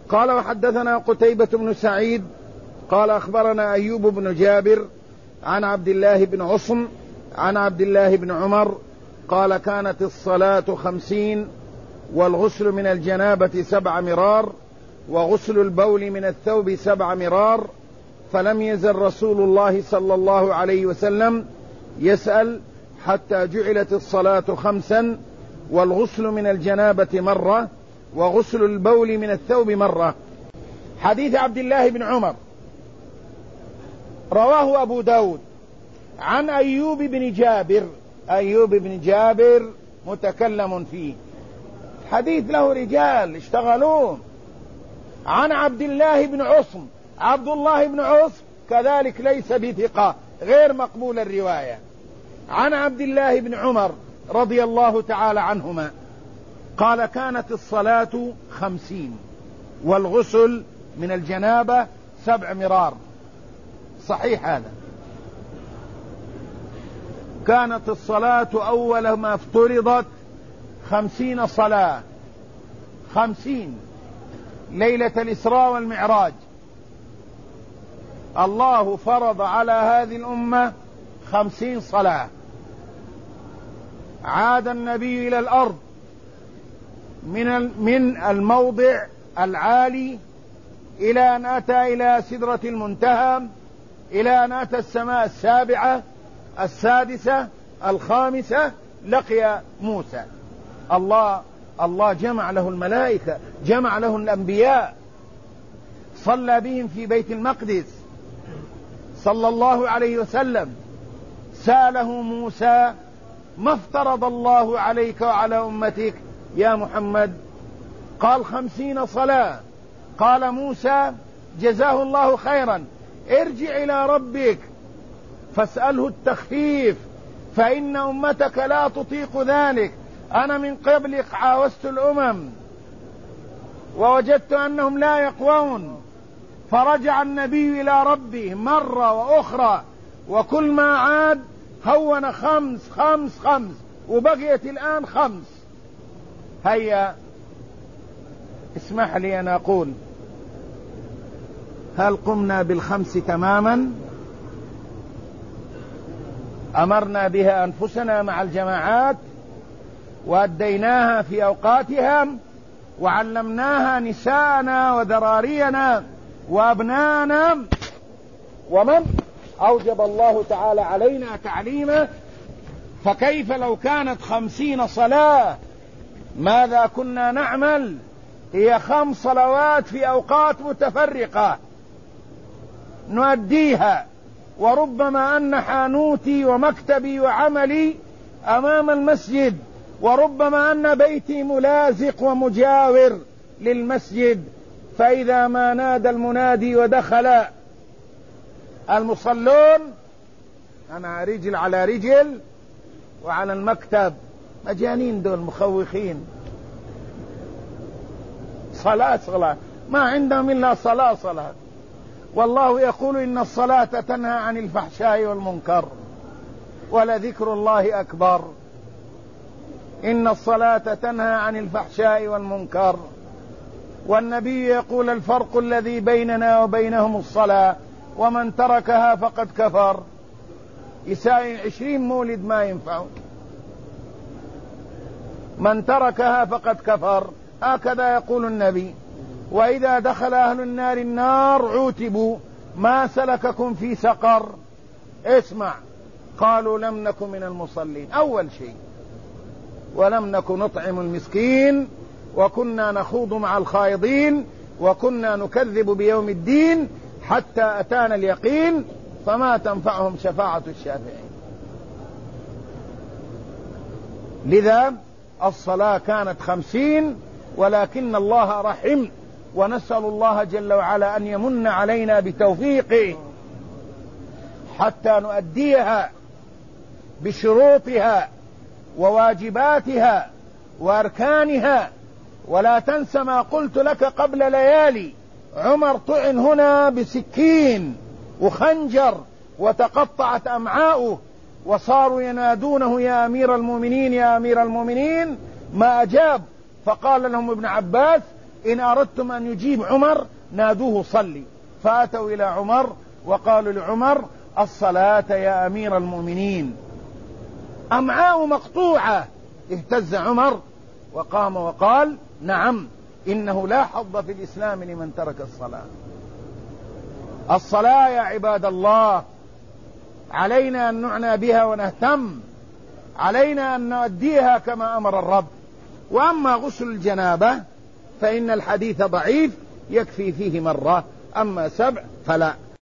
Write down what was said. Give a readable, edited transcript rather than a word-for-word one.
قال وحدثنا قتيبة بن سعيد قال أخبرنا أيوب بن جابر عن عبد الله بن عصم عن عبد الله بن عمر قال كانت الصلاة 50 والغسل من الجنابة 7 مرار وغسل البول من الثوب 7 مرار، فلم يزل رسول الله صلى الله عليه وسلم يسأل حتى جعلت الصلاة 5 والغسل من الجنابة مرة وغسل البول من الثوب مرة. حديث عبد الله بن عمر رواه أبو داود عن أيوب بن جابر. أيوب بن جابر متكلم فيه، حديث له رجال اشتغلون. عن عبد الله بن عصم، عبد الله بن عصم كذلك ليس بثقة، غير مقبول الرواية. عن عبد الله بن عمر رضي الله تعالى عنهما قال كانت الصلاة 50 والغسل من الجنابة 7 مرار. صحيح هذا. كانت الصلاة أول ما افترضت 50 صلاة، 50 ليلة الإسراء والمعراج. الله فرض على هذه الأمة 50 صلاة. عاد النبي إلى الأرض من الموضع العالي إلى أن أتى إلى سدرة المنتهى، إلى أن أتى السماء السابعة، السادسة، الخامسة، لقي موسى. الله جمع له الملائكة، جمع له الأنبياء، صلى بهم في بيت المقدس صلى الله عليه وسلم. سأله موسى ما افترض الله عليك وعلى أمتك يا محمد؟ قال 50 صلاة. قال موسى جزاه الله خيرا ارجع إلى ربك فاسأله التخفيف فإن أمتك لا تطيق ذلك، أنا من قبلك عاوزت الأمم ووجدت أنهم لا يقوون. فرجع النبي إلى ربه مرة وأخرى، وكل ما عاد هون 5 وبقيت الآن 5. هيا اسمح لي أن أقول هل قمنا بال5 تماما؟ أمرنا بها أنفسنا مع الجماعات وأديناها في أوقاتها وعلمناها نساءنا وذرارينا وأبنانا، ومن أوجب الله تعالى علينا تعليمه. فكيف لو كانت 50 صلاة؟ ماذا كنا نعمل؟ هي 5 صلوات في أوقات متفرقة نؤديها، وربما أن حانوتي ومكتبي وعملي أمام المسجد، وربما أن بيتي ملازق ومجاور للمسجد. فإذا ما نادى المنادي ودخل المصلون أنا رجل على رجل وعلى المكتب. مجانين دول، مخوخين. صلاة ما عندهم إلا صلاة. والله يقول إن الصلاة تنهى عن الفحشاء والمنكر ولذكر الله أكبر. إن الصلاة تنهى عن الفحشاء والمنكر. والنبي يقول الفرق الذي بيننا وبينهم الصلاة، ومن تركها فقد كفر. يساوي 20 مولد ما ينفع. من تركها فقد كفر، هكذا يقول النبي. وإذا دخل أهل النار النار عوتبوا ما سلككم في سقر؟ اسمع، قالوا لم نكن من المصلين أول شيء، ولم نكن نطعم المسكين، وكنا نخوض مع الخائضين، وكنا نكذب بيوم الدين حتى أتانا اليقين، فما تنفعهم شفاعة الشافعين. لذا الصلاة كانت 50، ولكن الله رحم، ونسأل الله جل وعلا أن يمن علينا بتوفيقه حتى نؤديها بشروطها وواجباتها وأركانها. ولا تنس ما قلت لك قبل ليالي، عمر طعن هنا بسكين وخنجر وتقطعت أمعاؤه، وصاروا ينادونه يا أمير المؤمنين يا أمير المؤمنين، ما أجاب. فقال لهم ابن عباس إن أردتم أن يجيب عمر نادوه صلي. فأتوا إلى عمر وقالوا لعمر الصلاة يا أمير المؤمنين. أمعاء مقطوعة. اهتز عمر وقام وقال نعم إنه لا حظ في الإسلام لمن ترك الصلاة. الصلاة يا عباد الله علينا أن نعنى بها ونهتم، علينا أن نؤديها كما أمر الرب. وأما غسل الجنابة فإن الحديث ضعيف يكفي فيه مرة، أما 7 فلا.